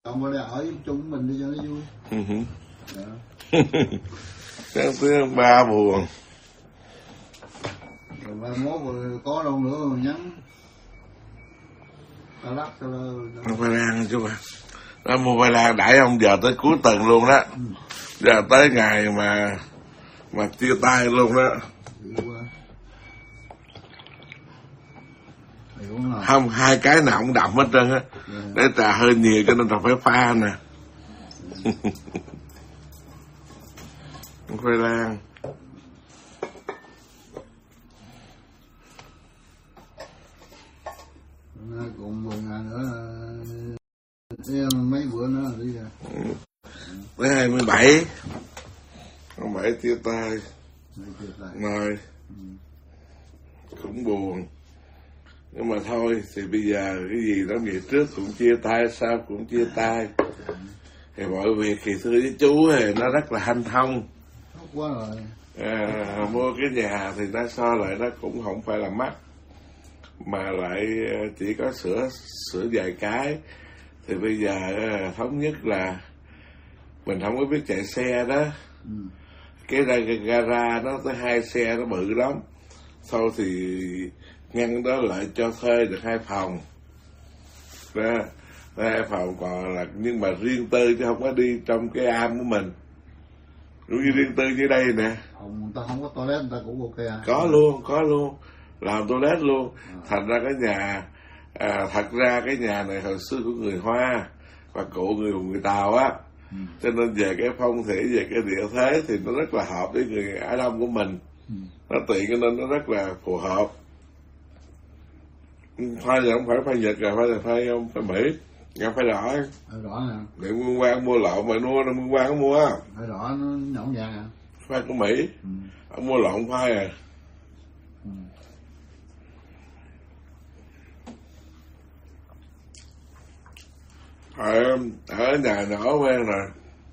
Ông qua đây ở chung mình đi cho nó vui. Tháng thứ 3 buồn. Rồi mai mốt rồi có đâu nữa rồi nhắn. Ta lắc cho nó khoai lang chứ mà. Nó mua khoai lang đãi ông giờ tới cuối tuần luôn đó. Giờ tới ngày mà chia tay luôn đó. Không, hai cái nào cũng đậm hết trơn á. Để trà hơi nhiều cho nên ta phải pha nè. Khoai lang. Còn 10 ngày nữa mấy bữa nữa đi ra. Tới 27 chia tay. Rồi cũng buồn. Nhưng mà thôi thì bây giờ cái gì đó ngày trước cũng chia tay, sau cũng chia tay. Thì mọi việc thì thưa với chú thì nó rất là hanh thông. Quá rồi. Mua cái nhà thì nó so lại nó cũng không phải là mắc, mà lại chỉ có sửa vài cái. Thì bây giờ thống nhất là mình không có biết chạy xe đó. Cái gara nó tới 2 xe nó bự lắm. Sau thì ngăn đó lại cho thuê được 2 phòng đó, 2 phòng còn là nhưng mà riêng tư chứ không có đi trong cái am của mình. Đúng như riêng tư như đây nè. Người ta không có toilet người ta cũng ok à? Có luôn làm toilet luôn. Thành ra cái nhà thật ra cái nhà này hồi xưa của người Hoa và cụ người Tàu á. Cho nên về cái phong thủy, về cái địa thế thì nó rất là hợp với người Á Đông của mình. Nó tiện cho nên nó rất là phù hợp. Phai thì không phải phai Nhật rồi, phai không phải Mỹ, nghe phai đỏ. Phai đỏ nè. Để Nguyên Quang mua lộn mà mua Nguyên Quang có mua. Phai đỏ nó nhõng nhàng à. Phai của Mỹ. Ông mua lộn phai à. Ở nhà nhỏ quen rồi.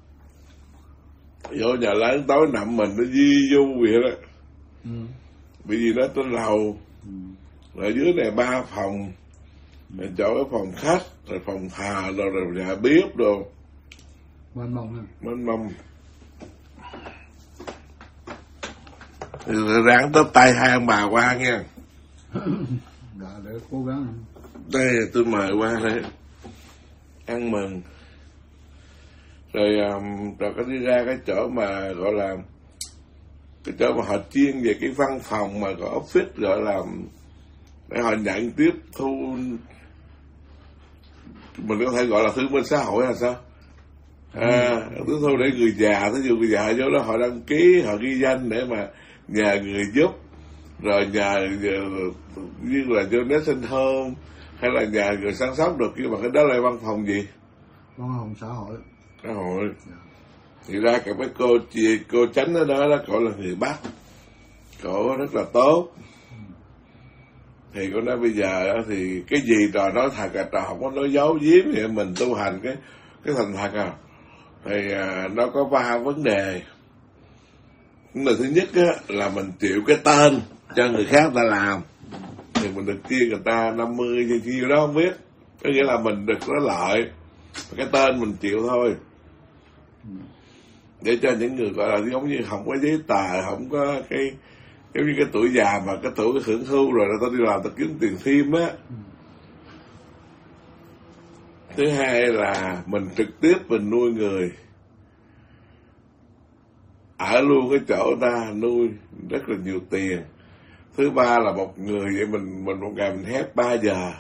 Vô nhà lớn tối nằm mình nó di du vậy đó. Bởi vì nó tới lầu. Ở dưới này 3 phòng. Rồi chỗ cái phòng khách, rồi phòng thờ, rồi nhà bếp đồ. Mênh mông ha. Mênh mông. Thì ráng tới tay hai ông bà qua nha. Dạ để cố gắng. Đây tôi mời qua đây ăn mừng. Rồi có đi ra cái chỗ mà gọi là cái chỗ mà họ chuyên về cái văn phòng mà có office, gọi là để họ nhận tiếp thu, mình có thể gọi là thương binh xã hội hay sao, tiếp thu để người già, ví dụ người già vô đó họ đăng ký, họ ghi danh để mà nhờ người giúp, rồi nhờ như là vô nursing home hay là nhờ người săn sóc được. Nhưng mà cái đó là văn phòng gì? Văn phòng xã hội. Xã hội. Thì ra cả mấy cô chánh ở đó gọi là người Bắc, cổ rất là tốt. Thì cô nói bây giờ thì cái gì trò nói thật là trò không có nói giấu giếm, thì mình tu hành cái thành thật à. Thì nó có 3 vấn đề. Vấn đề thứ nhất là mình chịu cái tên cho người khác ta làm, thì mình được chia người ta 50 hay nhiêu đó không biết. Có nghĩa là mình được có lợi, cái tên mình chịu thôi. Để cho những người gọi là giống như không có giấy tờ, không có cái giống như cái tuổi già mà cái tuổi hưởng hưu rồi ta đi làm ta kiếm tiền phim á. Thứ hai là mình trực tiếp mình nuôi người, ở luôn cái chỗ ta nuôi rất là nhiều tiền. Thứ ba là một người vậy mình một ngày mình hét 3 giờ.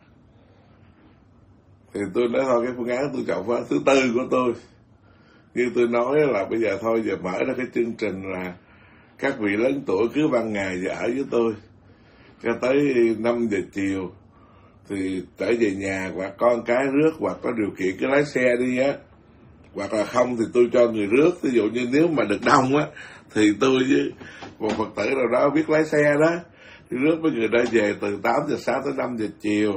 Thì tôi nói thôi cái phương án tôi chọn phương án thứ tư của tôi. Như tôi nói là bây giờ thôi giờ mở ra cái chương trình là các vị lớn tuổi cứ ban ngày giờ ở với tôi cho tới 5 giờ chiều thì trở về nhà, hoặc con cái rước, hoặc có điều kiện cứ lái xe đi á, hoặc là không thì tôi cho người rước. Ví dụ như nếu mà được đông á thì tôi với một Phật tử nào đó biết lái xe đó thì rước với người ta về từ 8 giờ sáng tới 5 giờ chiều.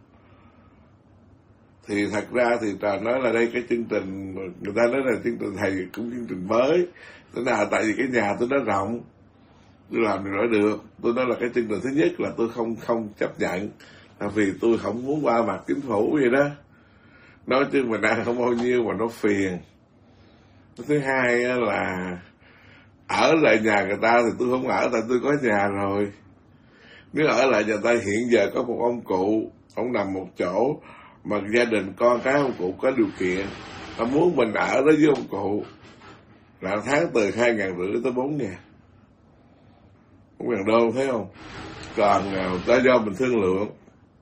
Thì thật ra thì trò nói là đây cái chương trình, người ta nói là chương trình thầy cũng chương trình mới. Thế nào tại vì cái nhà tôi nó rộng, tôi làm được được. Tôi nói là cái chương trình thứ nhất là tôi không chấp nhận, là vì tôi không muốn qua mặt chính phủ vậy đó. nói chứ mình ăn không bao nhiêu mà nó phiền. Thứ hai là ở lại nhà người ta thì tôi không ở, tại tôi có nhà rồi. Nếu ở lại nhà ta hiện giờ có một ông cụ, ông nằm một chỗ, mà gia đình con cái ông cụ có điều kiện, ta muốn mình ở đó với ông cụ, là tháng từ 2.500 tới 4.000, 4.000 đô, thấy không? Còn ta do mình thương lượng.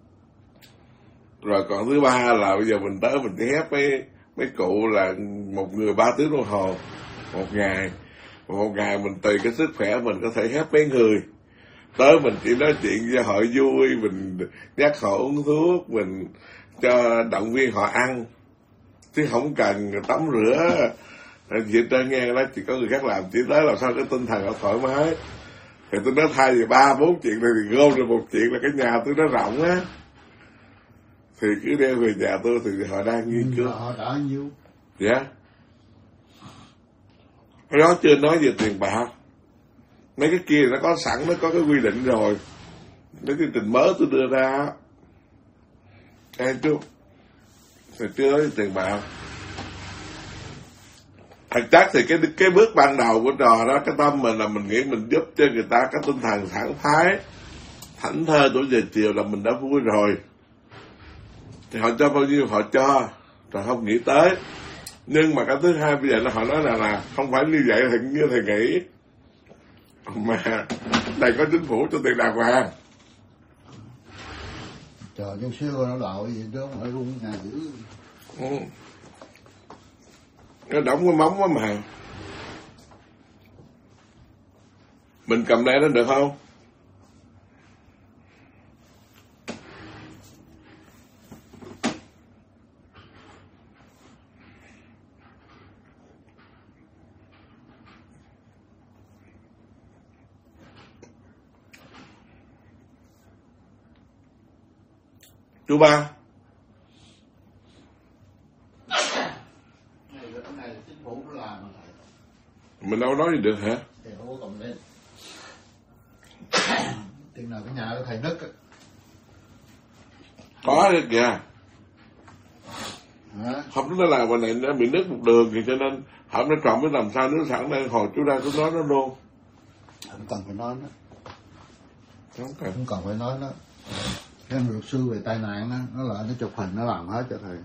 Rồi còn thứ ba là bây giờ mình tới mình chỉ ép mấy cụ là một người 3 tiếng đồng hồ một ngày. Một ngày mình tùy cái sức khỏe mình có thể ép mấy người. Tới mình chỉ nói chuyện cho họ vui, mình nhắc họ uống thuốc, mình cho động viên họ ăn, chứ không cần tắm rửa gì trên nghe đó, chỉ có người khác làm, chỉ tới làm sao cái tinh thần họ thoải mái. Thì tôi nói thay vì 3-4 chuyện này thì gom được một chuyện là cái nhà tôi nó rộng á, thì cứ đem về nhà tôi thì họ đang nghiên cứu. Họ đã nhiêu? Dạ. Cái đó chưa nói về tiền bạc. Mấy cái kia nó có sẵn, nó có cái quy định rồi. Mấy chương trình mới tôi đưa ra. Em chú, thì chưa nói về tiền bạc. Thật chắc thì cái bước ban đầu của trò đó, cái tâm mình là mình nghĩ mình giúp cho người ta cái tinh thần sảng khoái, thảnh thơi tuổi về chiều là mình đã vui rồi. Thì họ cho bao nhiêu họ cho, rồi không nghĩ tới. Nhưng mà cái thứ hai bây giờ họ nói là không phải như vậy thì như thầy nghĩ, mà này có chính phủ cho tiền đàng hoàng. Trời, trong xưa nó đạo gì đó mà rung nhà dữ. Nó đóng cái móng quá mà. Mình cầm đây nó được không? Chú Ba. Cái này chính phủ nó làm mà. Mình đâu nói gì được hả? Thì không có cầm lên. Chừng nào cái nhà của thầy nứt á. Có đấy kìa. Hả? Không, nó làm bên này nó bị nứt một đường thì cho nên không nó trộm mới làm sao nước sẵn đây, hồi chú ra chú nói nó luôn. Không cần phải nói đó. Không cần. Không cần phải nói đó. Cái luật sư về tai nạn đó, nó lại nó chụp hình nó làm hết cho thầy.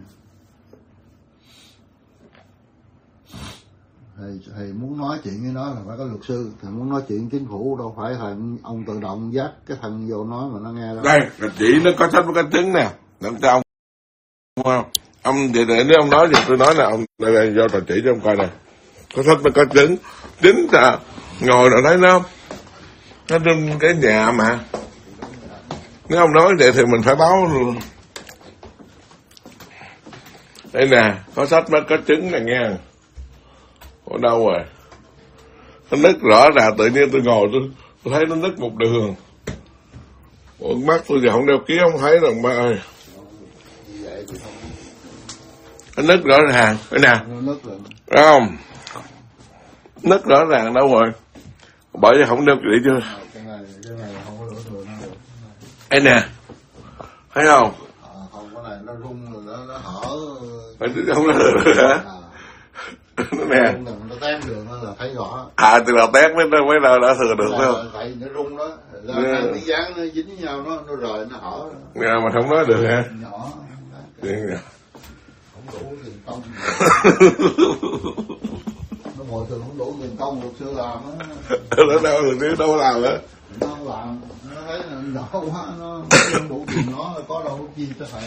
Thầy muốn nói chuyện với nó là phải có luật sư, thầy muốn nói chuyện chính phủ đâu phải thầy ông tự động dắt cái thằng vô nói mà nó nghe đâu. Đây là chỉ nó có sách có chứng nè, làm cho ông không? Ông để nếu ông nói thì tôi nói là ông đây do trò chỉ cho ông coi nè, có sách nó có chứng, chính là ngồi rồi thấy nó trên cái nhà mà. Nếu ông nói vậy thì mình phải báo luôn. Đây nè, có sách nó có chứng nè nghe. Ở đâu rồi? Nó nứt rõ ràng, tự nhiên tôi ngồi tôi thấy nó nứt một đường. Ủa, mắt tôi giờ không đeo kiếng không thấy rồi ba ơi. Nó nứt rõ ràng, đây nè. Thấy không? Nứt rõ ràng đâu rồi? Bởi vì không đeo kỹ chưa? Cái này không có lửa thừa nó được. Đây nè. Thấy không? Không, cái này nó rung rồi nó hở. Không có được hả? Nó nè. Nó tém đường là thấy rõ. À, từ đầu tét mới đâu đã thừa được phải không? Tại nó rung đó. Cái dáng nó dính với nhau nó rời nó hở. Nghe mà không nói được hả? Nhỏ. Không đủ tiền công. Nó bồi thường không đủ tiền công luật sư làm á. Nó đâu làm á? Nó không làm, nó thấy là nhỏ quá, nó không đủ tiền nó có đâu có chi cho thầy.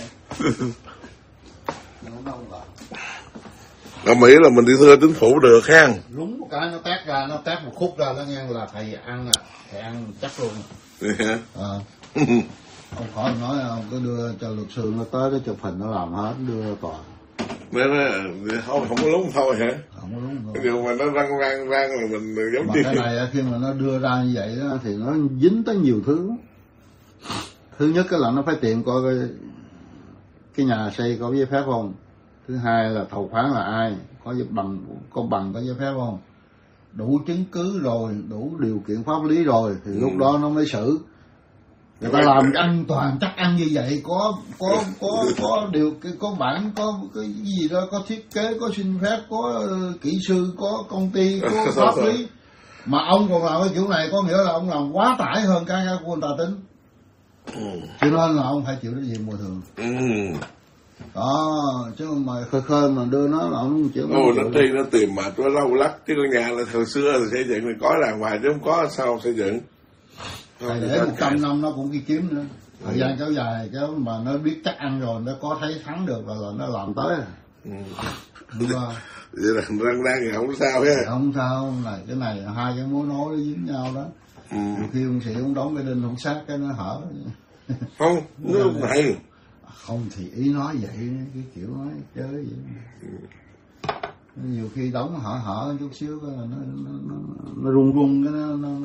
Nó không làm. Nó Mỹ là mình đi thưa chính phủ được ha. Lúng một cái nó tét ra, nó tét một khúc ra nó nghe là thầy ăn thầy ăn chắc luôn. Hả? Ông khỏi nói ông cứ đưa cho luật sư nó tới cái chụp hình nó làm hết đưa ra tòa. Nó không có lúng thôi hả? Không có lúng thôi. Nhưng mà nó răng là mình giống mà như cái này khi mà nó đưa ra như vậy đó, thì nó dính tới nhiều thứ. Thứ nhất là nó phải tiện coi cái nhà xây có giấy phép không. Thứ hai là thầu khoán là ai, có bằng có giấy phép không, đủ chứng cứ rồi, đủ điều kiện pháp lý rồi thì lúc đó nó mới xử. người ta làm an toàn chắc ăn như vậy có điều có bản có cái gì đó, có thiết kế, có xin phép, có kỹ sư, có công ty, có pháp lý, mà ông còn làm cái kiểu này có nghĩa là ông làm quá tải hơn cái của người ta tính. Cho nên là ông phải chịu trách nhiệm bồi thường. Đó, chứ mà khơi mà đưa nó là ông không chịu. Nó đi nó tìm mà nó lâu lắc, chứ con nhà là thời xưa thì xây dựng thì có đàng hoàng chứ không có sao xây dựng. Thầy để 100 năm nó cũng đi kiếm nữa. Thời gian kéo dài kéo mà nó biết chắc ăn rồi, nó có thấy thắng được là nó làm tới. Vậy là đang thì không sao hết. Không sao, này cái này hai cái mối nối nó dính nhau đó. Nhiều khi ông sĩ ông đóng cái đinh không sát cái nó hở. Không, nó không phải. Không thì ý nói vậy, cái kiểu nói chơi vậy. Nhiều khi đóng hở chút xíu cái là nó rung cái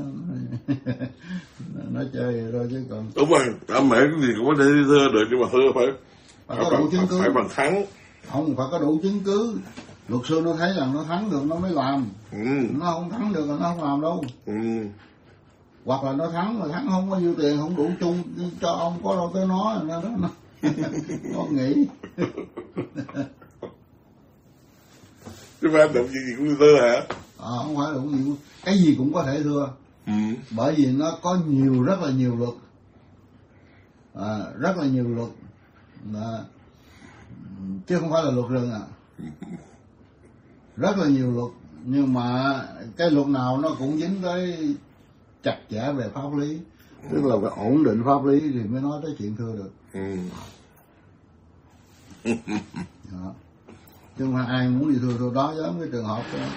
nó chơi rồi chứ còn. Đúng rồi, ta mẹ cái gì cũng có thể thưa được, nhưng mà thưa phải có đủ chứng cứ, phải bằng thắng. Không phải có đủ chứng cứ. Luật sư nó thấy rằng nó thắng được nó mới làm. Nó không thắng được là nó không làm đâu. Hoặc là nó thắng mà thắng không có nhiêu tiền, không đủ chung cho ông có đâu tới nó nó nghĩ. Chứ mà động gì cũng thưa hả? Không phải đủ gì, cái gì cũng có thể thưa. Bởi vì nó có rất là nhiều luật. Rất là nhiều luật. Chứ không phải là luật rừng rất là nhiều luật, nhưng mà cái luật nào nó cũng dính tới chặt chẽ về pháp lý, tức là phải ổn định pháp lý thì mới nói tới chuyện thưa được. Đó. Chứ không phải ai muốn đi thưa đó, giống cái trường hợp đó.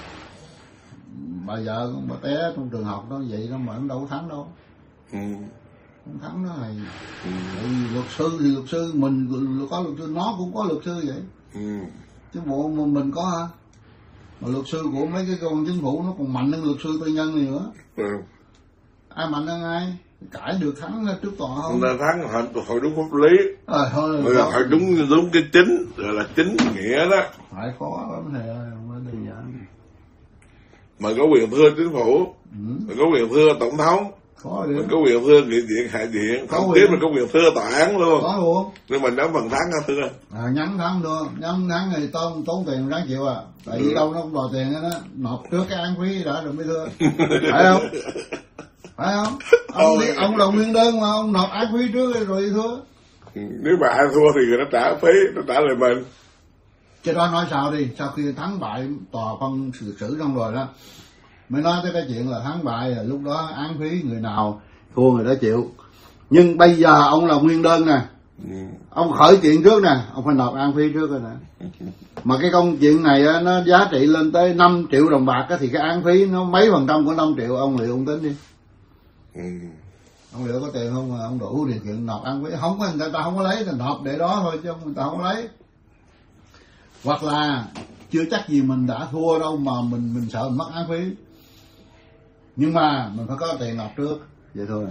Bà vợ bà té trong trường học đó vậy đó mà nó đâu có thắng đâu. Không thắng đó này. Luật sư thì luật sư mình có luật sư, nó cũng có luật sư vậy. Chứ bộ mình có hả? Mà luật sư của mấy cái cơ quan chính phủ nó còn mạnh hơn luật sư tư nhân này nữa. Ai mạnh hơn ai? Cãi được thắng trước tòa không? Nên thắng phải đúng pháp lý. Phải đúng cái chính, gọi là chính nghĩa đó. Phải khó lắm thầy ơi, không phải đơn giản. Mà có quyền thưa chính phủ, mà có quyền thưa tổng thống, mình có quyền thưa nghị viện, hạ viện, thậm chí mình có quyền thưa tòa án luôn. Có luôn. Nhưng mình nhắm phần thắng hả thưa? Nhắm thắng luôn, nhắm thắng thì tốn tiền ráng chịu tại vì đâu nó cũng đòi tiền đó, nộp trước cái án phí đã rồi mới thưa. Phải không? Phải không? Ông đồng nguyên đơn mà ông nộp án phí trước rồi đi thưa. Nếu mà ai thua thì nó trả phí, nó trả lại mình. Chứ đó nói sao đi, sau khi thắng bại tòa phân xử xong rồi đó mới nói tới cái chuyện là thắng bại, là lúc đó án phí người nào thua người đó chịu. Nhưng bây giờ ông là nguyên đơn nè, ông khởi kiện trước nè, ông phải nộp án phí trước rồi nè. Mà cái công chuyện này á, nó giá trị lên tới 5 triệu đồng bạc á, thì cái án phí nó mấy % của 5 triệu, ông liệu ông tính đi. Ông liệu có tiền không mà ông đủ điều kiện nộp án phí. Không có, người ta không có lấy thì nộp để đó thôi chứ người ta không có lấy. Hoặc là chưa chắc gì mình đã thua đâu mà mình sợ mình mất án phí, nhưng mà mình phải có tiền nộp trước vậy thôi.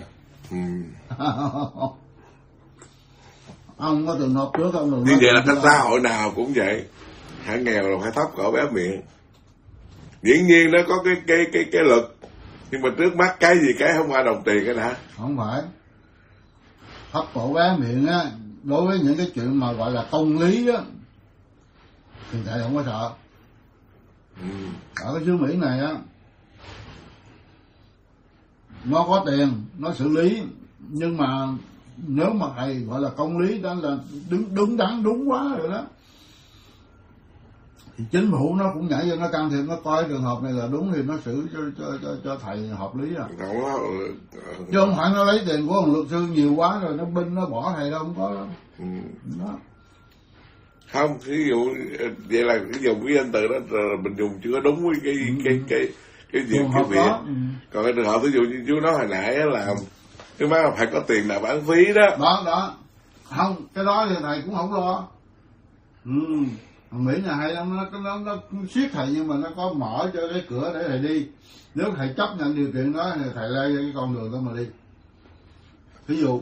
Ông có tiền nộp trước không? Như vậy là trong xã hội nào cũng vậy, hạng nghèo là phải thấp cổ bé miệng. Dĩ nhiên nó có cái luật, nhưng mà trước mắt cái gì cái không ai đồng tiền cái đã. Không phải thấp cổ bé miệng á, đối với những cái chuyện mà gọi là công lý á thì thầy không có sợ. Ở cái xứ Mỹ này á, nó có tiền nó xử lý, nhưng mà nếu mà thầy gọi là công lý đó là đúng đắn đúng quá rồi đó, thì chính phủ nó cũng nhảy vô nó can thiệp, nó coi trường hợp này là đúng thì nó xử cho thầy hợp lý chứ không phải nó lấy tiền của một luật sư nhiều quá rồi nó binh nó bỏ thầy đâu, không có đâu. Đó. Không, ví dụ vậy là cái dùng cái danh từ đó là mình dùng chưa đúng với cái việc cái việc. Còn cái trường hợp ví dụ như chú nói hồi nãy là cái má là phải có tiền nạp án phí đó. Đó không, cái đó thì thầy cũng không lo. Mỹ là hay lắm, nó siết thầy nhưng mà nó có mở cho cái cửa để thầy đi. Nếu thầy chấp nhận điều kiện đó thì thầy lê cái con đường đó mà đi. Ví dụ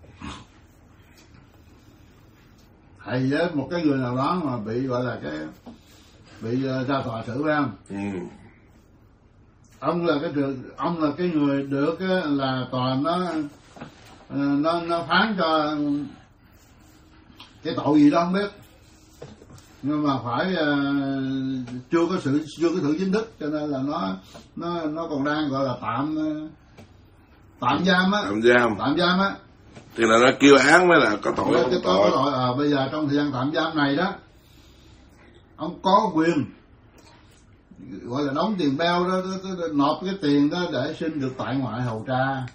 thầy với một cái người nào đó mà bị gọi là bị ra tòa xử phải không? Ông là cái người được là tòa nó nó phán cho cái tội gì đó không biết, nhưng mà phải chưa có sự chính thức, cho nên là nó còn đang gọi là tạm giam á. Tạm giam á. Thì là nó kêu án mới là có tội. Có tội. Bây giờ trong thời gian tạm giam này đó, ông có quyền gọi là đóng tiền beo đó, nộp cái tiền đó để xin được tại ngoại hầu tra.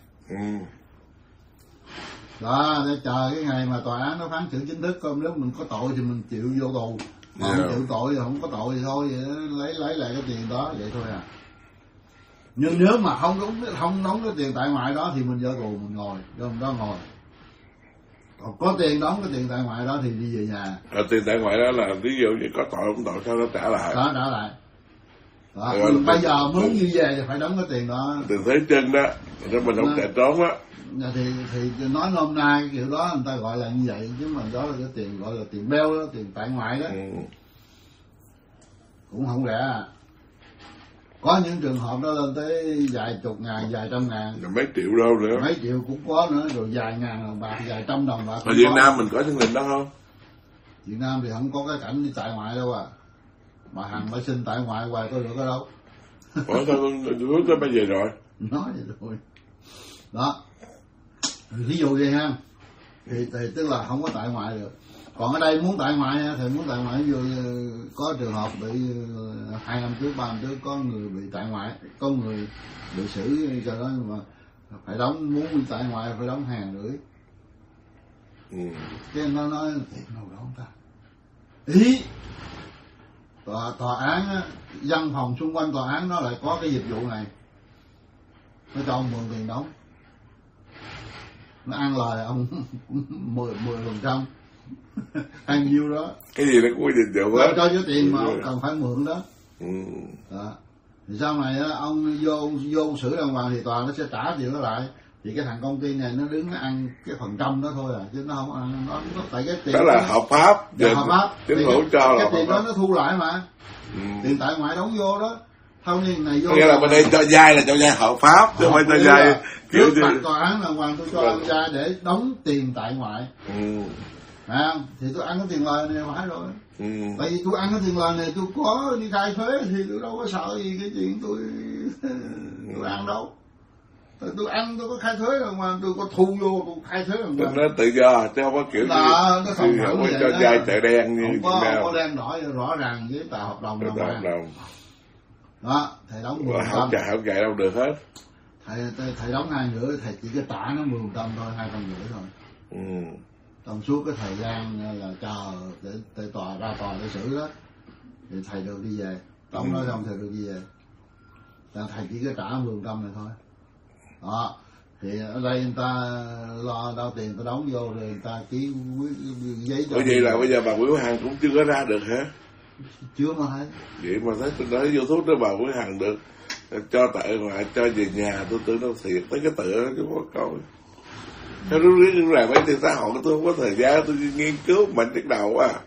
Đó, để chờ cái ngày mà tòa án nó phán xử chính thức, coi nếu mình có tội thì mình chịu vô tù, không chịu tội thì không có tội thì thôi, vậy lấy lại cái tiền đó vậy thôi à. Nhưng nếu mà không đóng cái tiền tại ngoại đó thì mình vô tù, mình ngồi vô đó ngồi. Còn có tiền đóng cái tiền tại ngoại đó thì đi về nhà. Tiền tại ngoại đó là ví dụ như có tội không tội sao nó trả lại. Đó, trả lại. Đó, bây giờ muốn như về thì phải đóng cái tiền đó. Tiền thế chân đó, để mình không chạy trốn á. Thì nói nôm na cái kiểu đó người ta gọi là như vậy, chứ mà đó là cái tiền gọi là tiền beo đó, tiền tại ngoại đó. Cũng không rẻ à. Có những trường hợp đó lên tới vài chục ngàn, vài trăm ngàn, mấy triệu đâu nữa, mấy triệu cũng có nữa, rồi vài ngàn đồng bạc, vài trăm đồng bạc. Ở Việt Nam mình có chương trình đó không? Việt Nam thì không có cái cảnh đi tại ngoại đâu à, mà Hằng phải xin tại ngoại hoài có được ở đâu. Ủa sao hướng tới bây giờ rồi? Nói vậy thôi. Đó, ví dụ vậy ha, thì tức là không có tại ngoại được. Còn ở đây muốn tại ngoại thì muốn tại ngoại, ví dụ có trường hợp bị 2 năm trước, 3 năm trước có người bị tại ngoại, có người bị xử cho đó, nhưng mà phải đóng, muốn đi tại ngoại phải đóng 2.500. Cái nó nói thiệt đâu đó không ta, ý tòa án á, văn phòng xung quanh tòa án nó lại có cái dịch vụ này, nó cho ông mượn tiền đóng, nó ăn lời ông 10% ăn nhiêu đó. Cái gì nó cũng có dịch vụ á, cho tiền mà ông cần phải mượn đó. Đó. Thì sau này á, ông vô xử đàng hoàng thì tòa nó sẽ trả tiền nó lại, thì cái thằng công ty này nó đứng nó ăn cái phần trăm đó thôi à, chứ nó không ăn, nó tại cái tiền đó là hợp pháp, hợp pháp, chính phủ cho là cái tiền đó nó thu lại mà. Tiền tại ngoại đóng vô đó, không như này vô. Nghĩa là bên đây cho vay là cho vay hợp pháp, chứ không phải cho vay trước mặt tòa án là hoàng tôi cho ông vay để đóng tiền tại ngoại. À, thì tôi ăn cái tiền lời này phải rồi. Tại vì tôi ăn cái tiền lời này tôi có đi khai thuế thì tôi đâu có sợ gì cái chuyện tôi ăn đâu. Tôi ăn tôi có khai thuế rồi mà, tôi có thu vô tôi khai thuế rồi mà. Nó tự do chứ không có kiểu nó không có cho vay chợ đen như không có đen đỏ rõ ràng với tờ hợp đồng nào mà. Đó, thầy đóng 10%. Không chạy đâu được hết. Thầy đóng 2.500, thầy chỉ có trả nó 10% thôi, 250 thôi. Trong suốt cái thời gian là chờ để ra tòa để xử đó, thì thầy được đi về, đóng nói xong thầy được đi về. Thầy chỉ có trả 10% này thôi. Đó, thì ở đây người ta lo đau tiền ta đóng vô rồi người ta ký giấy cho. Bởi vậy là bây giờ bà Nguyễn Hằng cũng chưa có ra được hả? Chưa mà thấy. Vậy mà thấy tôi nói YouTube đó bà Nguyễn Hằng được cho tại ngoại, cho về nhà, tôi tưởng nó thiệt tới cái tựa đó chứ có câu. Theo đúng lý là mấy tiền xã hội tôi không có thời gian tôi nghiên cứu mạnh chắc đầu à.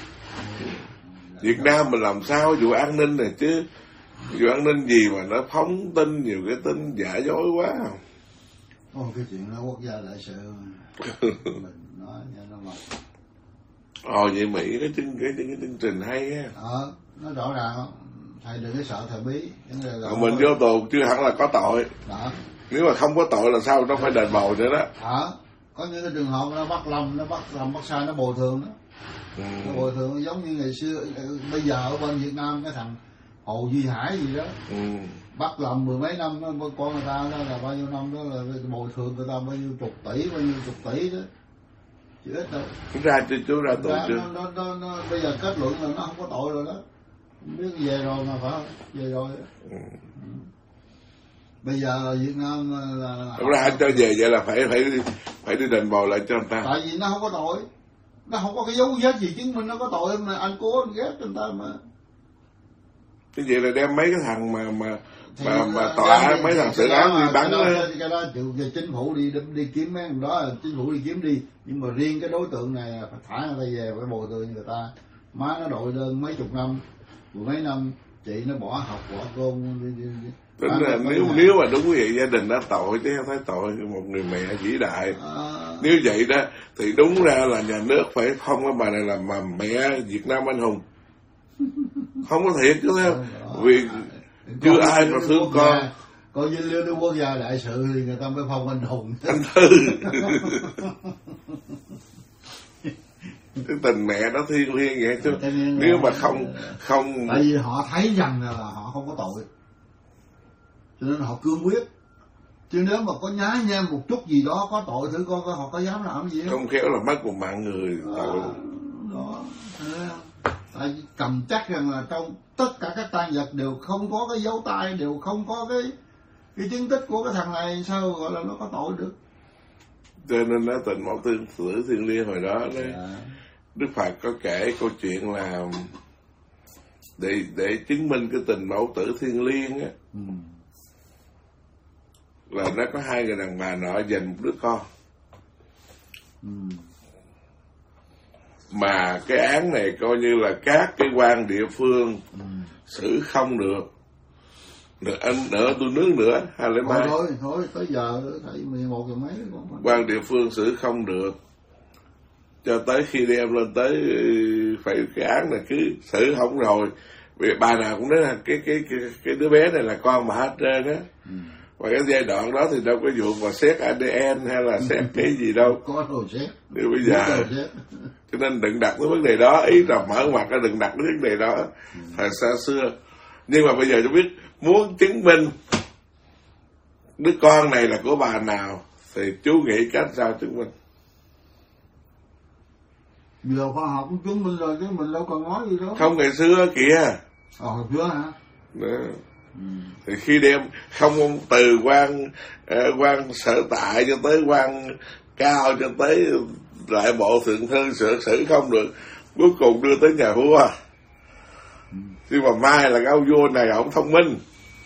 Việt Nam mình làm sao vụ an ninh này chứ, vụ an ninh gì mà nó phóng tin nhiều cái tin giả dối quá. Cái chuyện đó quốc gia đại sự mình nói nghe nó mệt. Vậy Mỹ cái chương trình hay á. Nó rõ ràng thầy đừng có sợ thầy bí. Mình vô tù chứ hẳn là có tội. Đó. Nếu mà không có tội là sao nó phải đền bù nữa đó. Có những cái trường hợp nó bắt sai nó bồi thường đó. Nó bồi thường giống như ngày xưa, bây giờ ở bên Việt Nam cái thằng Hồ Duy Hải gì đó, bắt làm 10 mấy năm đó, con người ta đó là bao nhiêu năm đó là bồi thường người ta bao nhiêu chục tỷ đó, chứ ít đâu. Chú ra tù chưa? Nó bây giờ kết luận là nó không có tội rồi đó, không biết về rồi mà phải không? Về rồi đó. Bây giờ Việt Nam là đúng ra cho về vậy là phải đi đền bù lại cho người ta. Tại vì nó không có tội, nó không có cái dấu vết gì chứng minh nó có tội, mà anh cố anh ghét người ta mà. Cái vậy là đem mấy cái thằng mà tòa mấy thằng xử án đi bắn cái đó chính phủ đi kiếm mấy thằng đó, chính phủ đi kiếm đi, nhưng mà riêng cái đối tượng này phải thả người ta về, phải bồi thường người ta. Má nó đội đơn mấy chục năm, 10 mấy năm chị nó bỏ học bỏ côn Tính là nếu mà đúng vậy gia đình đã tội chứ không phải tội một người mẹ vĩ đại. Nếu vậy đó thì đúng ra là nhà nước phải phong cái bà này là mà mẹ Việt Nam anh hùng. Không có thiệt chứ sao? Vì chưa ai mà thương con. Còn như Liên Quốc gia đại sự thì người ta mới phong anh hùng. Anh Thư. Cái tình mẹ nó thiêng liêng vậy chứ. Nếu mà không tại vì họ thấy rằng là họ không có tội, cho nên họ cương quyết. Chứ nếu mà có nhái nhem một chút gì đó có tội thử con họ có dám làm gì không? Khéo là mất một mạng người. Đó. Tại vì cầm chắc rằng là trong tất cả các tang vật đều không có cái dấu tay, đều không có cái chứng tích của cái thằng này, sao gọi là nó có tội được. Cho nên nó tình mẫu tử thiêng liêng hồi đó đấy. Đức Phật có kể câu chuyện là để chứng minh cái tình mẫu tử thiêng liêng á, là nó có hai người đàn bà nọ dành một đứa con. Mà cái án này coi như là các cái quan địa phương xử không được. Anh nữa tôi nướng nữa hay lấy mai. Thôi tới giờ thấy 11 giờ mấy quan địa phương xử không được, cho tới khi đem lên tới phải cái án này cứ xử không rồi. Vì bà nào cũng nói là cái đứa bé này là con bà hết trơn á. Và cái giai đoạn đó thì đâu có vụ mà xét ADN hay là xét cái gì đâu. Có rồi xét. Nếu bây giờ cho nên đừng đặt cái vấn đề đó, ý là mở mặt ra đừng đặt cái vấn đề đó. Thời xa xưa. Nhưng mà bây giờ tôi biết muốn chứng minh đứa con này là của bà nào thì chú nghĩ cách sao chứng minh? Giờ khoa học cũng chứng minh rồi chứ mình đâu còn nói gì đâu. Không, ngày xưa kìa. Hồi xưa hả? Đó. Thì khi đem không từ quan sở tại cho tới quan cao cho tới lại bộ thượng thư xử không được, cuối cùng đưa tới nhà vua. Nhưng mà mai là cái ông vua này ông thông minh.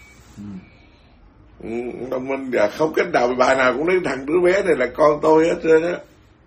Thông minh và không cách nào bà nào cũng nói thằng đứa bé này là con tôi hết trơn á.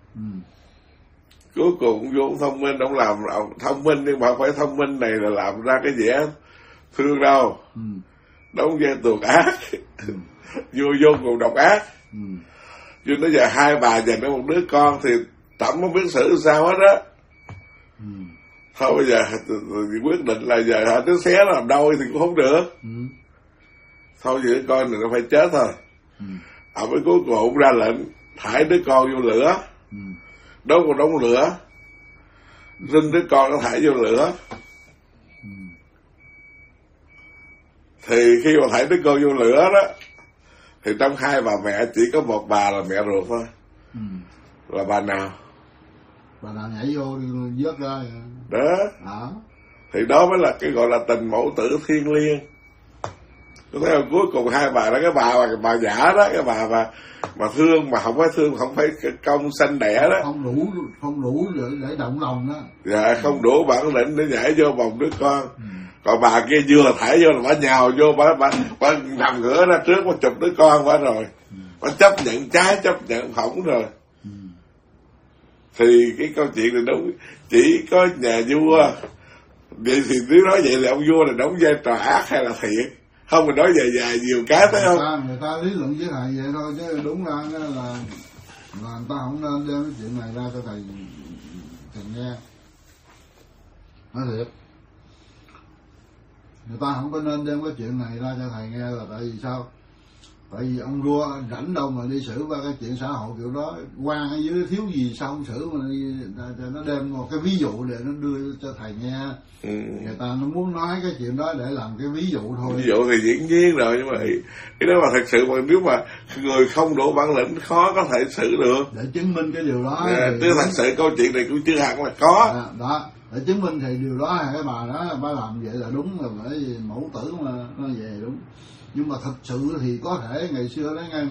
Cuối cùng vô ông thông minh, ông làm ông thông minh, nhưng mà không phải thông minh này là làm ra cái vẻ thương đâu. Đóng vai tuột ác. vô cùng độc ác. Chứ nó giờ hai bà dành cho một đứa con thì Tẩm không biết xử sao hết á. Thôi bây giờ quyết định là giờ đứa xé nó làm đôi thì cũng không được. Thôi giờ đứa con này nó phải chết thôi. Ông mới cuối cùng ra lệnh thải đứa con vô lửa. Đốt một đống lửa, rinh đứa con nó thải vô lửa. Thì khi mà thải đứa con vô lửa đó, thì trong hai bà mẹ chỉ có một bà là mẹ ruột thôi. Là bà nào? Bà nào nhảy vô vớt ra. Đó. Thì đó mới là cái gọi là tình mẫu tử thiêng liêng. Tôi thấy là cuối cùng hai bà đó, cái bà giả đó, cái bà mà thương mà không phải công sanh đẻ đó, không đủ để động lòng đó. Dạ, không đủ bản lĩnh để nhảy vô vòng đứa con. Còn bà kia vừa thải vô là bà nhào vô, bà nằm ngửa ra trước, bà chụp đứa con bà rồi. Bà chấp nhận trái, chấp nhận phỏng rồi. Thì cái câu chuyện này đúng, chỉ có nhà vua. Vậy thì nếu nói vậy là ông vua là đóng vai trò ác hay là thiện? Không, mình nói dài nhiều cái thấy không? Người ta lý luận với thầy vậy thôi, chứ đúng ra là người ta không nên đem cái chuyện này ra cho thầy nghe. Nói thiệt, người ta không có nên đem cái chuyện này ra cho thầy nghe là tại vì sao? Tại vì ông vua rảnh đâu mà đi xử qua cái chuyện xã hội kiểu đó. Quan ở dưới thiếu gì sao không xử mà nó đem một cái ví dụ để nó đưa cho thầy nghe. Người ta nó muốn nói cái chuyện đó để làm cái ví dụ thôi. Ví dụ thì dĩ nhiên rồi, nhưng mà cái đó mà thật sự mà nếu mà người không đủ bản lĩnh khó có thể xử được. Để chứng minh cái điều đó. Chứ thật sự câu chuyện này cũng chưa hẳn là có. Đó, để chứng minh thì điều đó cái bà đó bà làm vậy là đúng, là bởi vì mẫu tử mà nó về đúng. Nhưng mà thật sự thì có thể ngày xưa đó nghe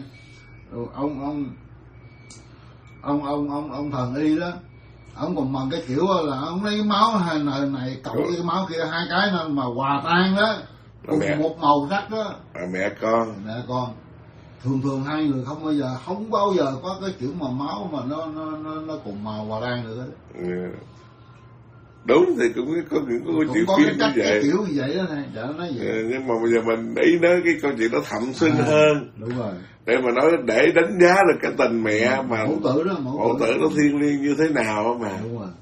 ông thần y đó, ông còn bằng cái kiểu là ông lấy máu hay này cộng với cái máu kia, hai cái mà hòa tan đó cùng một màu sắc đó. Mẹ con thường hai người không bao giờ có cái kiểu mà máu mà nó cùng màu hòa tan được đó. Đúng, thì cũng có những câu chuyện có phim cái như vậy. kiểu như vậy đó này, đã nói vậy. Nhưng mà bây giờ mình ý nói cái câu chuyện nó thậm sinh hơn. Đúng rồi. Để mà nói, để đánh giá được cái tình mẹ mà mẫu tử đó, mẫu tử nó thiêng liêng như thế nào mà. Đúng rồi.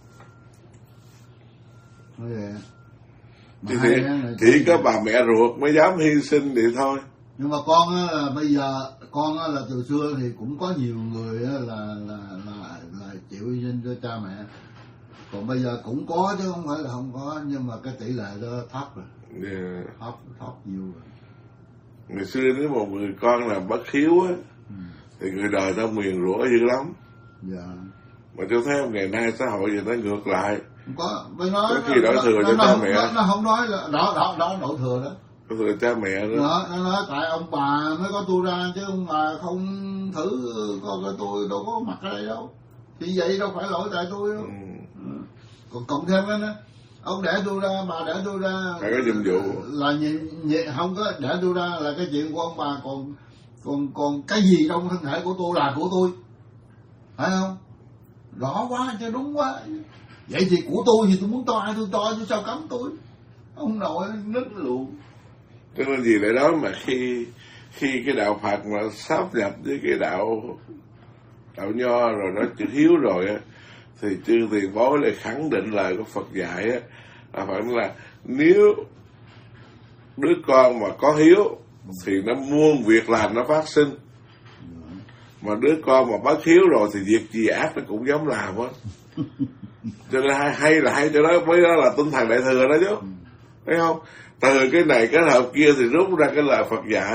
Chỉ có bà mẹ ruột mới dám hy sinh vậy thôi. Nhưng mà con á, là bây giờ con á, là từ xưa thì cũng có nhiều người á, là chịu hy sinh cho cha mẹ. Còn bây giờ cũng có chứ không phải là không có, nhưng mà cái tỷ lệ đó thấp rồi. Thấp nhiều rồi. Ngày xưa nếu một người con là bất hiếu á, thì người đời ta nguyền rủa dữ lắm. Mà tôi thấy ngày nay xã hội giờ nó ngược lại. Không có, mới nói có khi đổi thừa cho cha mẹ. Nó không nói là đó đổi thừa đó. Đổi thừa cha mẹ đó. Nó nói tại ông bà mới có tôi ra, chứ ông bà không thử coi tôi đâu có mặt ở đây đâu. Thì vậy đâu phải lỗi tại tôi đâu. Còn cộng thêm cái nữa, ông đẻ tôi ra, bà đẻ tôi ra phải có nhiệm vụ là không có đẻ tôi ra là cái chuyện của ông bà, còn cái gì trong thân thể của tôi là của tôi, phải không? Rõ quá chứ, đúng quá. Vậy thì của tôi thì tôi muốn cho ai tôi cho, chứ sao cấm tôi? Ông nội nứt luôn. Cho nên gì để đó mà khi cái đạo Phật mà sáp nhập với cái đạo Nho rồi nó chữ hiếu rồi á, thì chư tiền bối lại khẳng định lời của Phật dạy á, là phải là nếu đứa con mà có hiếu thì nó muôn việc làm nó phát sinh, mà đứa con mà bất hiếu rồi thì việc gì ác nó cũng dám làm á. Cho nên hay cho đó, mới đó là tinh thần đại thừa đó chứ, thấy không? Từ cái này cái hợp kia thì rút ra cái lời Phật dạy.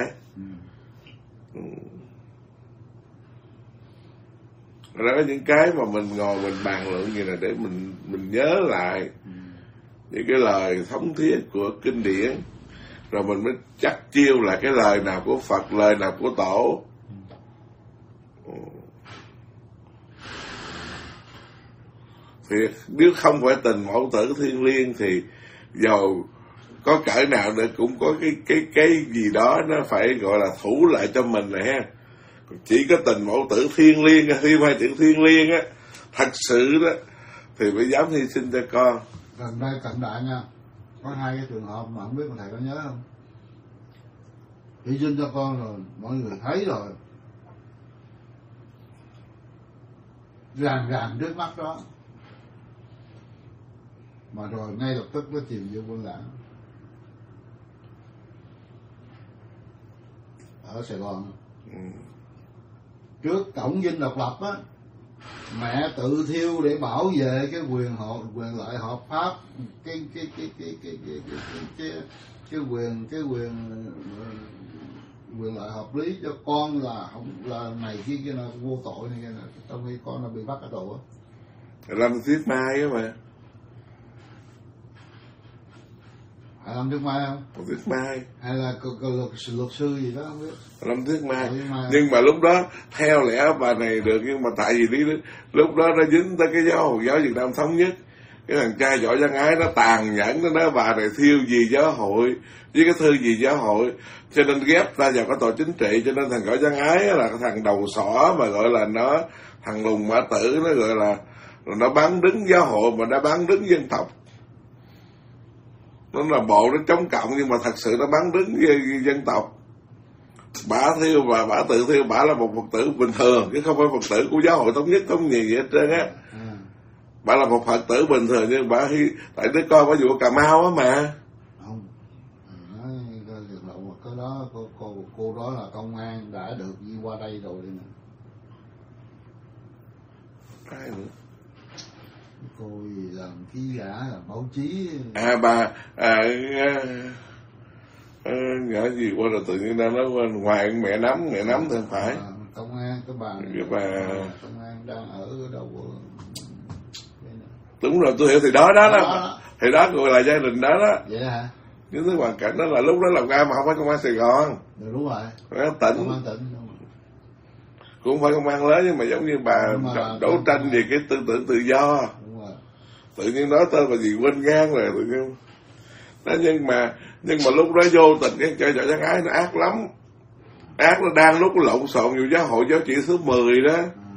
Đó có những cái mà mình ngồi mình bàn luận gì là để mình nhớ lại những cái lời thống thiết của kinh điển, rồi mình mới chắc chiêu là cái lời nào của Phật, lời nào của Tổ. Thì nếu không phải tình mẫu tử thiêng liêng thì dầu có cỡ nào nữa cũng có cái gì đó nó phải gọi là thủ lại cho mình này ha. Chỉ có tình mẫu tử thiêng liêng, thêm hai chữ thiêng liêng á, thật sự đó thì mới dám hy sinh cho con. Gần đây cận đại nha, có hai cái trường hợp mà không biết mà thầy có nhớ không? Hy sinh cho con rồi mọi người thấy rồi, ràng trước mắt đó, mà rồi ngay lập tức nó chìm vô quân lãng ở Sài Gòn. Trước cổng dinh độc lập á, mẹ tự thiêu để bảo vệ cái quyền lợi hợp pháp, cái quyền lợi hợp lý cho con, là không là này kia là vô tội này kia, trong khi con là bị bắt ở tù á. Lâm Tuyết Mai á mà. Lâm Tuyết Mai không? Lâm Tuyết Mai. Hay là luật sư gì đó không biết. Lâm Tuyết Mai. Nhưng mà lúc đó theo lẽ bà này được, nhưng mà tại vì lúc đó nó dính tới cái giáo Việt Nam thống nhất. Cái thằng trai Võ Văn Ái nó tàn nhẫn, nó nói bà này thiêu gì giáo hội với cái thư gì giáo hội, cho nên ghép ra vào cái tội chính trị. Cho nên thằng Võ Văn Ái là cái thằng đầu sỏ mà gọi là nó, thằng lùng mã tử, nó gọi là nó bán đứng giáo hội mà nó bán đứng dân tộc. Nó là bộ nó chống cộng nhưng mà thật sự nó bán đứng dân tộc. Bả thiêu và bả tự thiêu, bả là một Phật tử bình thường chứ không phải Phật tử của giáo hội thống nhất thống gì hết trơn á. Bả là một Phật tử bình thường, nhưng bả tại đứa con bả vụ Cà Mau á mà. Không, nói cái đó cô đó là công an đã được đi qua đây rồi nè. Ai nữa? Cô gì làm ký giả, làm báo chí. Bà nhỏ gì qua rồi tự nhiên đang nói ngoài mẹ nắm thì không phải. Công an cái bà này, công an đang ở đâu? Đúng rồi, tôi hiểu, thì đó thì đó gọi là gia đình đó. Vậy hả? Những cái hoàn cảnh đó là lúc đó làm ra mà không phải công an Sài Gòn. Đúng rồi. Tỉnh. Công an tỉnh. Cũng phải công an lớn, nhưng mà giống như bà đấu tranh về cái tư tưởng tự do. Đúng rồi. Tự nhiên nói tên là gì quên ngang rồi tự nhiên. Đó, nhưng mà lúc đó vô tình cái chơi Võ Văn Ái nó ác lắm. Ác nó đang lúc lộn xộnอยู่giáo hội giáo chỉ số 10 đó.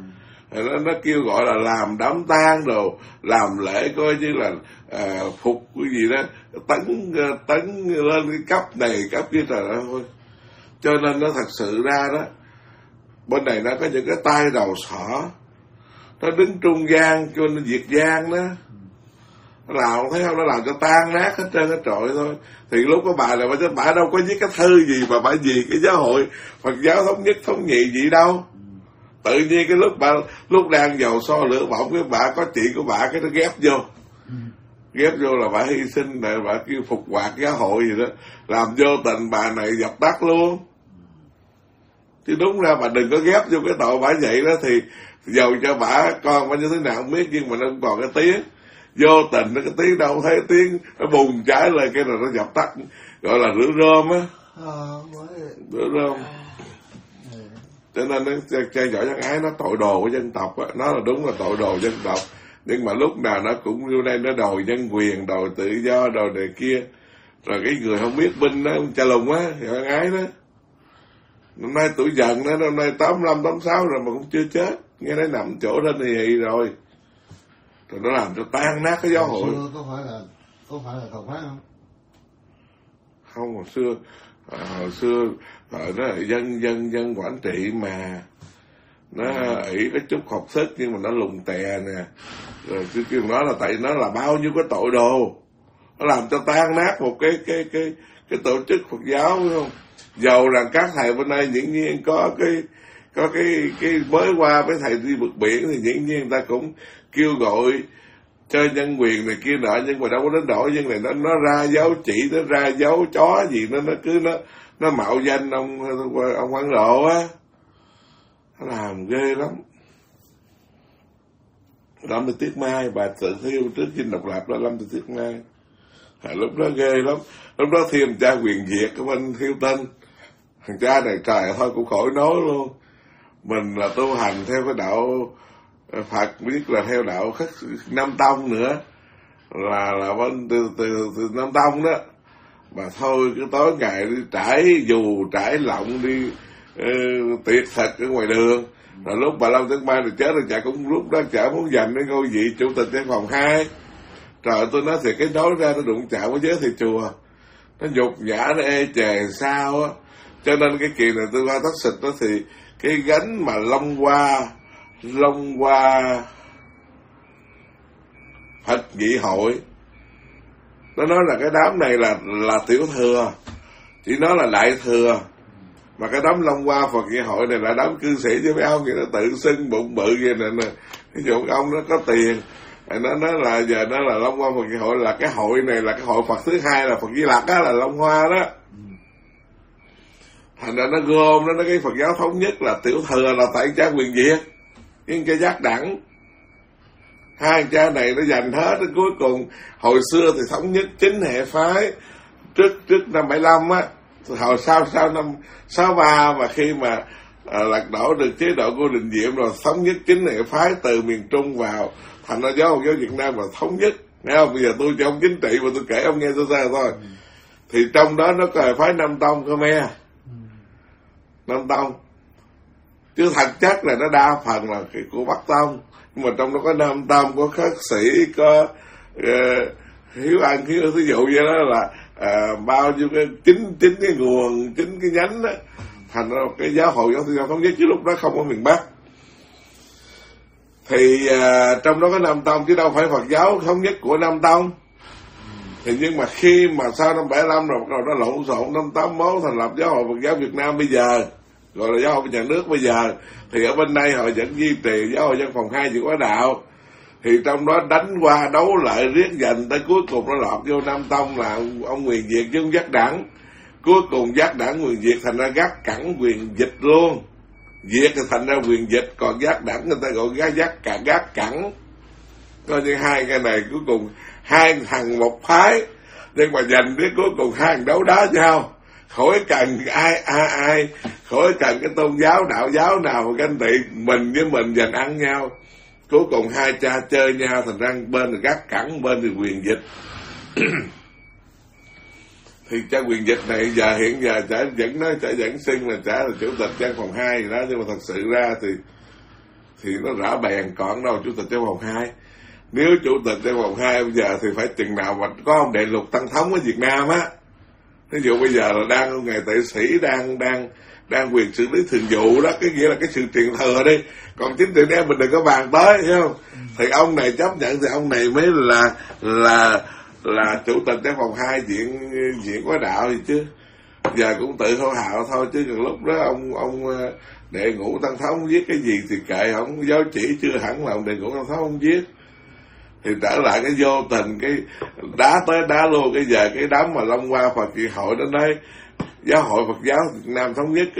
nó kêu gọi là làm đám tang đồ, làm lễ coi như là phục cái gì đó, tấn lên cái cấp này cấp kia, trời ơi thôi. Cho nên nó thật sự ra đó, bên này nó có những cái tay đầu sỏ, nó đứng trung gian cho nên diệt gian đó, nó làm thấy không, nó làm cho tan nát hết trơn hết trọi thôi. Thì lúc có bà này bà đâu có viết cái thư gì mà bà gì cái giáo hội Phật giáo thống nhất thống nhị gì đâu. Tự nhiên cái lúc đang dầu so lửa bỏng, cái bà có chuyện của bà cái nó ghép vô là bà hy sinh này, bà kêu phục hoạt giáo hội gì đó, làm vô tình bà này dập tắt luôn. Chứ đúng ra bà đừng có ghép vô cái tội bà vậy đó, thì dầu cho bà con bà như thế nào không biết, nhưng mà nó không còn cái tiếng vô tình, nó cái tiếng đâu thấy tiếng nó bùng cháy lên cái rồi nó dập tắt, gọi là rửa rơm á, rửa rơm. Cho nên nó chơi giỏi nhân ái, nó tội đồ của dân tộc á, nó là đúng là tội đồ dân tộc, nhưng mà lúc nào nó cũng vô đây nó đòi nhân quyền, đòi tự do, đòi này kia. Rồi cái người không biết binh đó, cha lùng á, nhân ái đó, năm nay tuổi dần đó, năm nay 85, 86 rồi mà cũng chưa chết, nghe nó nằm chỗ trên thì rồi nó làm cho tan nát cái giáo hội. Có phải là Thầu Khoáng không? Không, hồi xưa nó là dân quản trị mà, nó ỷ cái chút học thức nhưng mà nó lùng tè nè, rồi cứ kêu nó là tại nó là bao nhiêu cái tội đồ, nó làm cho tan nát một cái tổ chức Phật giáo, phải không? Dầu rằng các thầy bên đây dĩ nhiên có cái mới qua với thầy đi vượt biển thì dĩ nhiên người ta cũng kêu gọi chơi nhân quyền này kia nọ, nhưng mà đâu có đến đổi nhân này nó ra giáo chỉ, nó ra giáo chó gì nó cứ nó mạo danh ông Quang Lộ á, nó làm ghê lắm. Lâm Thị Tuyết Mai, bà tự thiêu trước Dinh Độc Lập đó, Lâm Thị Tuyết Mai, lúc đó ghê lắm. Lúc đó thêm cha Quyền Việt của bên Thiêu Tinh, thằng cha này trời thôi cũng khỏi nói luôn. Mình là tu hành theo cái đạo Phật, biết là theo đạo khất Nam Tông nữa, là bên từ Nam Tông đó, mà thôi cứ tối ngày đi trải dù trải lọng đi tiệc thịt ở ngoài đường. Rồi lúc bà Lâm Tuyết Mai được chết rồi, chả cũng lúc đó chả muốn giành cái ngôi vị chủ tịch văn phòng 2. Trời, tôi nói thì cái nói ra nó đụng chạm với giới thầy chùa, nó nhục nhã, nó ê chề sao á. Cho nên cái kỳ này tôi qua thất xịt đó, thì cái gánh mà long qua Phật Nghị Hội, nó nói là cái đám này là tiểu thừa, chỉ nói là đại thừa, mà cái đám long qua Phật Nghị Hội này là đám cư sĩ với mấy ông vậy, nó tự xưng bụng bự vậy nè. Ví dụ ông nó có tiền, nó nói là giờ nó là Long Hoa Phật Nghị Hội, là cái hội này là cái hội Phật thứ hai, là Phật Di Lặc á, là Long Hoa đó. Thành ra nó gom nó cái Phật giáo thống nhất là tiểu thừa là tại cha Quyền Việt, nhưng cha Giác Đẳng, hai cha này nó giành hết. Đến cuối cùng hồi xưa thì thống nhất chính hệ phái trước năm 75 á, hồi sau năm 63 mà khi mà lật đổ được chế độ của Đình Diệm rồi thống nhất chính hệ phái từ miền Trung vào, thành ra giáo Việt Nam là thống nhất. Nghe không? Bây giờ tôi cho ông chính trị mà tôi kể ông nghe sơ sơ thôi. Thì trong đó nó có hệ phái Nam Tông Khmer, Nam Tông, chứ thật chất là nó đa phần là cái của Bắc Tông, nhưng mà trong đó có Nam Tông, có khất sĩ, có hiếu ăn hiếu, ví dụ vậy đó, là bao nhiêu cái chính cái nguồn, chính cái nhánh đó, thành ra cái giáo hội giáo thống nhất, chứ lúc đó không có miền Bắc. Thì trong đó có Nam Tông chứ đâu phải Phật giáo thống nhất của Nam Tông. Thì nhưng mà khi mà sau năm 75 rồi nó lộn xộn, năm 81 thành lập giáo hội Phật giáo Việt Nam bây giờ, gọi là giáo hội nhà nước bây giờ, thì ở bên đây họ vẫn duy trì giáo hội văn phòng 2 chỉ có đạo. Thì trong đó đánh qua đấu lại riết giành tới cuối cùng nó lọt vô Nam Tông là ông Quyền Việt chứ ông Giác Đẳng. Cuối cùng Giác Đẳng Quyền Việt thành ra gác cẳng quyền dịch luôn. Việt thì thành ra quyền dịch, còn Giác Đẳng người ta gọi gác cẳng. Coi như hai cái này cuối cùng hai thằng một phái, nhưng mà giành đến cuối cùng hai thằng đấu đá nhau. Khỏi cần ai, khỏi cần cái tôn giáo đạo giáo nào mà ganh tị, mình với mình giành ăn nhau. Cuối cùng hai cha chơi nhau, thành ra bên thì gác cẳng, bên thì quyền dịch. Thì cha quyền dịch này giờ hiện giờ chả vẫn xưng là chả là chủ tịch văn phòng 2 gì đó, nhưng mà thật sự ra thì thì nó rã bèn, còn đâu chủ tịch trong vòng 2. Nếu chủ tịch trong vòng 2 bây giờ thì phải chừng nào mà có ông Đệ Lục Tăng Thống ở Việt Nam á. Ví dụ bây giờ là đang ngài Tệ Sĩ đang quyền xử lý thường vụ đó, cái nghĩa là cái sự truyền thừa đi. Còn chính trị đen mình đừng có bàn tới, hiểu không? Thì ông này chấp nhận thì ông này mới là chủ tịch trong vòng 2 diện quá đạo gì chứ. Giờ cũng tự hô hào thôi, chứ lúc đó ông Đệ Ngũ Tăng Thống viết cái gì thì kệ, ông giáo chỉ chưa hẳn là ông Đệ Ngũ Tăng Thống ông viết. Thì trở lại cái vô tình, cái đá tới đá luôn. Cái giờ cái đám mà Long Hoa Phật Trị Hội đến đây, giáo hội Phật giáo Việt Nam thống nhất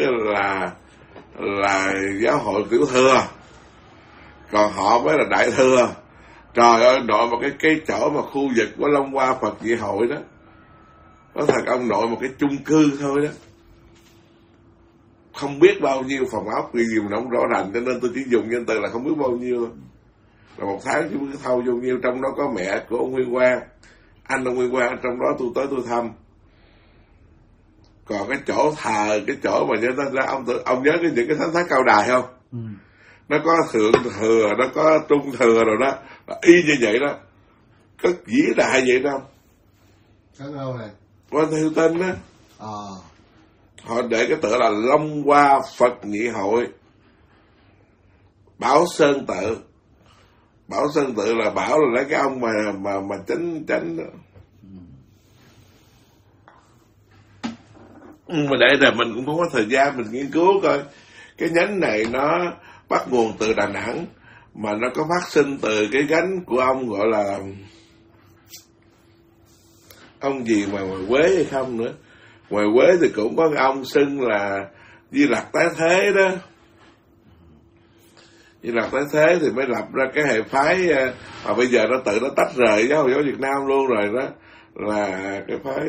là giáo hội tiểu thừa, còn họ mới là đại thừa. Trời ơi, nội một cái chỗ mà khu vực của Long Hoa Phật Trị Hội đó, có thật ông nội một cái chung cư thôi đó, không biết bao nhiêu phòng ốc gì mà nó không rõ ràng, cho nên tôi chỉ dùng danh từ là không biết bao nhiêu. Là một tháng chúng cứ thâu vô nhiêu, trong đó có mẹ của ông Nguyên Quang, anh ông Nguyên Quang, trong đó tôi tới tôi thăm. Còn cái chỗ thờ, cái chỗ mà nhớ ra ông nhớ những cái thánh thác cao đài không? Nó có thượng thừa, nó có trung thừa rồi đó, y như vậy đó, có vĩ đại vậy đâu. Ở đâu này? Quan Thiêu Tinh đó. Họ để cái tựa là Long Hoa Phật Nghị Hội, Bảo Sơn Tự. Bảo Sơn Tự là bảo là lấy cái ông mà chánh đó. Mà để là mình cũng không có thời gian mình nghiên cứu coi cái nhánh này nó bắt nguồn từ Đà Nẵng, mà nó có phát sinh từ cái gánh của ông gọi là ông gì mà ngoài Quế hay không nữa. Ngoài Quế thì cũng có ông xưng là Di Lặc Tái Thế đó. Di Lặc Tái Thế thì mới lập ra cái hệ phái mà bây giờ nó tự nó tách rời giáo hội Việt Nam luôn rồi đó, là cái phái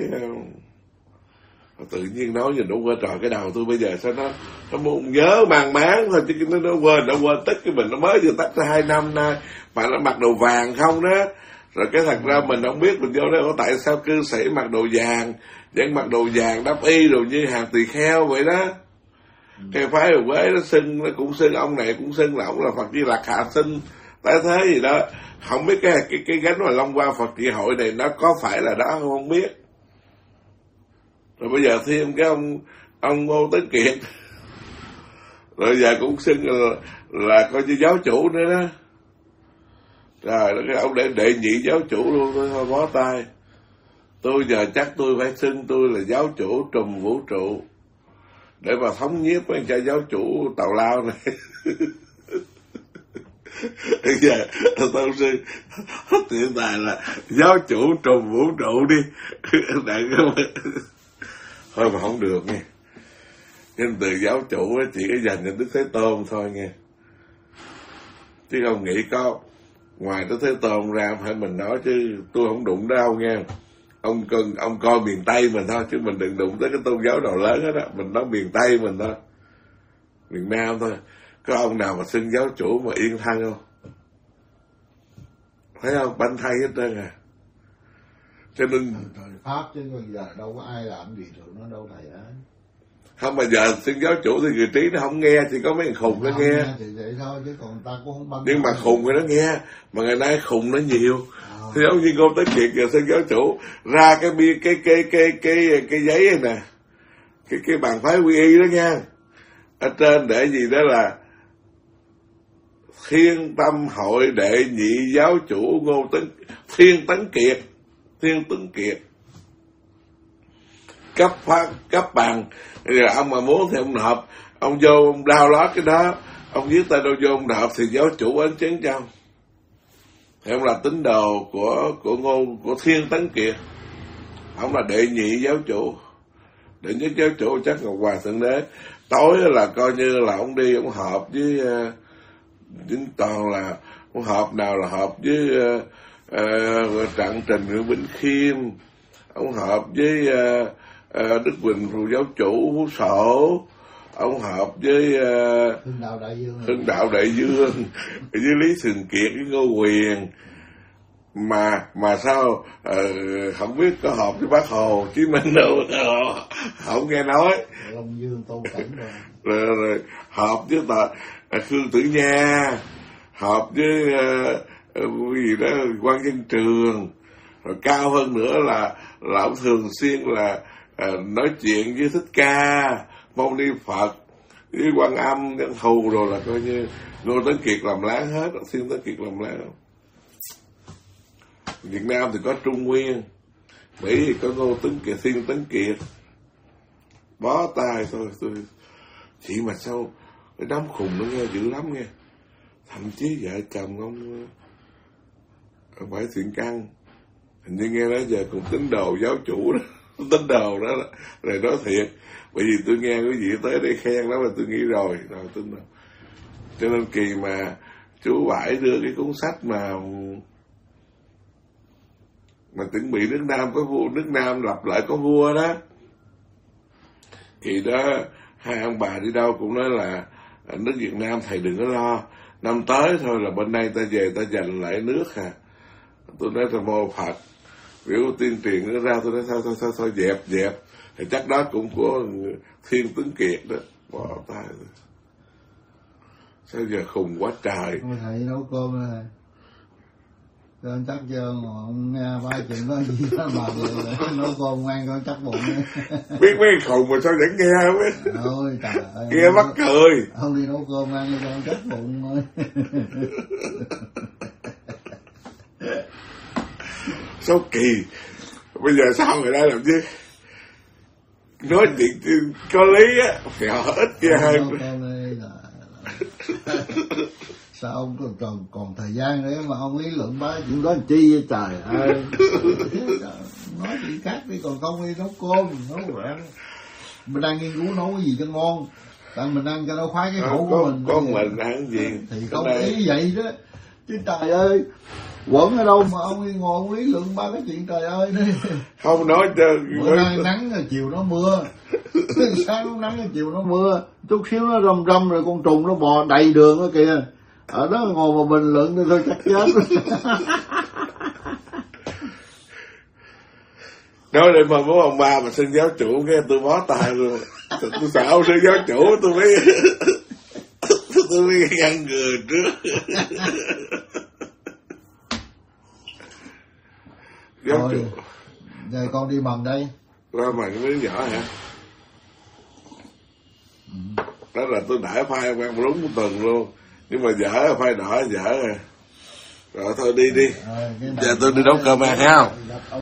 tự nhiên nói gì nó quên trò cái đầu tôi bây giờ sao nó muốn nhớ mang máng thôi, chứ nó quên tất cái mình nó mới vừa tách ra 2 năm nay mà nó mặc đồ vàng không đó. Rồi cái thật ra mình không biết mình vô đó có tại sao cư sĩ mặc đồ vàng, vẫn mặc đồ vàng đắp y đồ như hàng tỳ kheo vậy đó. Cái phái ở Quế nó cũng xưng ông này cũng xưng là ông là Phật Di Lặc hạ sinh tái thế gì đó. Không biết cái gánh mà Long Hoa Phật Trị Hội này nó có phải là đó không biết. Rồi bây giờ thêm cái ông Ngô Tấn Kiệt, rồi giờ cũng xưng là coi như giáo chủ nữa đó. Rồi cái ông đệ nhị giáo chủ luôn, thôi bó tay. Tôi giờ chắc tôi phải xưng tôi là giáo chủ trùm vũ trụ để mà thống nhiếp với cha giáo chủ tào lao này. Bây giờ tôi sư hiện tại là giáo chủ trùm vũ trụ đi. Thôi mà không được nghe. Nên từ giáo chủ chỉ có dành cho Đức Thế Tôn thôi nghe. Chứ không nghĩ có ngoài Đức Thế Tôn ra phải mình nói, chứ tôi không đụng đâu nghe. Ông coi miền Tây mình thôi, chứ mình đừng đụng tới cái tôn giáo nào lớn hết á. Mình nói miền Tây mình thôi, miền Nam thôi. Có ông nào mà xưng giáo chủ mà yên thân không? Thấy không? Banh thay hết trơn à. Cho nên thời Pháp chứ bây giờ đâu có ai làm gì được nó đâu thầy á. Không, mà giờ xưng giáo chủ thì người trí nó không nghe, chỉ có mấy thằng khùng nó nghe. Thì vậy thôi, chứ còn ta cũng không băng. Nhưng mà khùng thì nó nghe, mà ngày nay khùng nó nhiều. Thì giống như Ngô Tấn Kiệt giờ xưng giáo chủ ra cái giấy này nè, cái bàn phái quy y đó nha, ở trên để gì đó là Thiên Tâm Hội đệ nhị giáo chủ Thiên Tấn Kiệt cấp bằng. Rồi ông mà muốn thì ông nộp, ông vô ông download cái đó, ông viết tay đâu vô ông nộp thì giáo chủ ấn chứng cho ông. Thì ông là tín đồ của Thiên Tấn Kiệt, ông là đệ nhị giáo chủ, đệ nhất giáo chủ chắc Ngọc Hoàng Thượng Đế. Tối là coi như là ông đi ông họp với toàn là ông họp nào là họp với Trạng Trình Nguyễn Bỉnh Khiêm, ông họp với Đức Quỳnh Phù giáo chủ Phú Sổ, ông họp với Hưng Đạo Đại Dương với Lý Thường Kiệt với Ngô Quyền. mà sao không biết có họp với bác Hồ Chí Minh đâu, không nghe nói. Long Dương Tô Cảnh rồi họp với Khương Tử Nha, họp với gì đó Quan Văn Trường, rồi cao hơn nữa là ông thường xuyên là nói chuyện với Thích Ca, Mâu Ni Phật, với Quan Âm, Văn Thù, rồi là coi như Ngô Tấn Kiệt làm láng hết, Thiên Tấn Kiệt làm láng. Việt Nam thì có Trung Nguyên, Mỹ thì có Ngô Tấn Kiệt, Thiên Tấn Kiệt. Bó tay thôi, tôi chỉ mà sao cái đám khùng nó nghe dữ lắm nghe. Thậm chí vợ chồng ông phải Thiện Căn, hình như nghe nói giờ cũng tín đồ giáo chủ đó, tín đồ đó rồi nói thiệt, bởi vì tôi nghe quý vị tới đây khen đó mà tôi nghĩ rồi tin đâu. Cho nên kỳ mà chú Bảy đưa cái cuốn sách mà chuẩn bị nước Nam có vua, nước Nam lập lại có vua đó, thì đó hai ông bà đi đâu cũng nói là nước Việt Nam thầy đừng có lo, năm tới thôi là bên đây ta về ta giành lại nước à. Tôi nói là mô Phật biểu tiên truyền nó ra, tôi nói thôi dẹp thì chắc đó cũng của Thiên Tấn Kiệt đó, bỏ tay rồi. Sao giờ khùng quá trời. Thầy nấu cơm này con chắc chưa ông nghe ba chuyện có gì đó mà nấu cơm ăn con chắc bụng. Biết mấy khùng mà sao vẫn nghe không biết. Ôi trời ơi, nghe mắc cười. Không đi nấu cơm ăn con chắc bụng thôi. Số kỳ. Bây giờ sao người ta làm chứ? Nói chuyện có lý á, thì họ ít kia hơn. Sao ông còn thời gian để mà ông lý luận bá chuyện đó làm chi vậy trời ơi. Nói chuyện khác đi, còn không đi nấu cơm, nấu rượu. Mình đang nghiên cứu nấu cái gì cho ngon, tại mình ăn cho nó khoái cái khẩu của mình. Có mình ăn gì thì không ý vậy đó. Chứ trời ơi, quẩn ở đâu mà ông đi ngồi ông lý luận ba cái chuyện trời ơi đó. Không nói cho bữa nay nắng rồi chiều nó mưa. Sáng nó nắng rồi chiều nó mưa, chút xíu nó râm râm rồi con trùng nó bò đầy đường đó kìa. Ở đó ngồi mà bình luận thì thôi chắc chết. Nói để mà bố ông ba mà xin giáo chủ nghe tôi bó tay luôn. Tôi sợ ông xin giáo chủ tôi mới ngăn ngừa trước. Giáo chủ. Rồi con đi bằng đây. Qua bằng miếng nhỏ hả? Đó là tôi đã phai quen đúng một tuần luôn. Nhưng mà dở phai đỏ dở rồi. Rồi thôi đi. Giờ tôi đi nấu cơm ăn ha.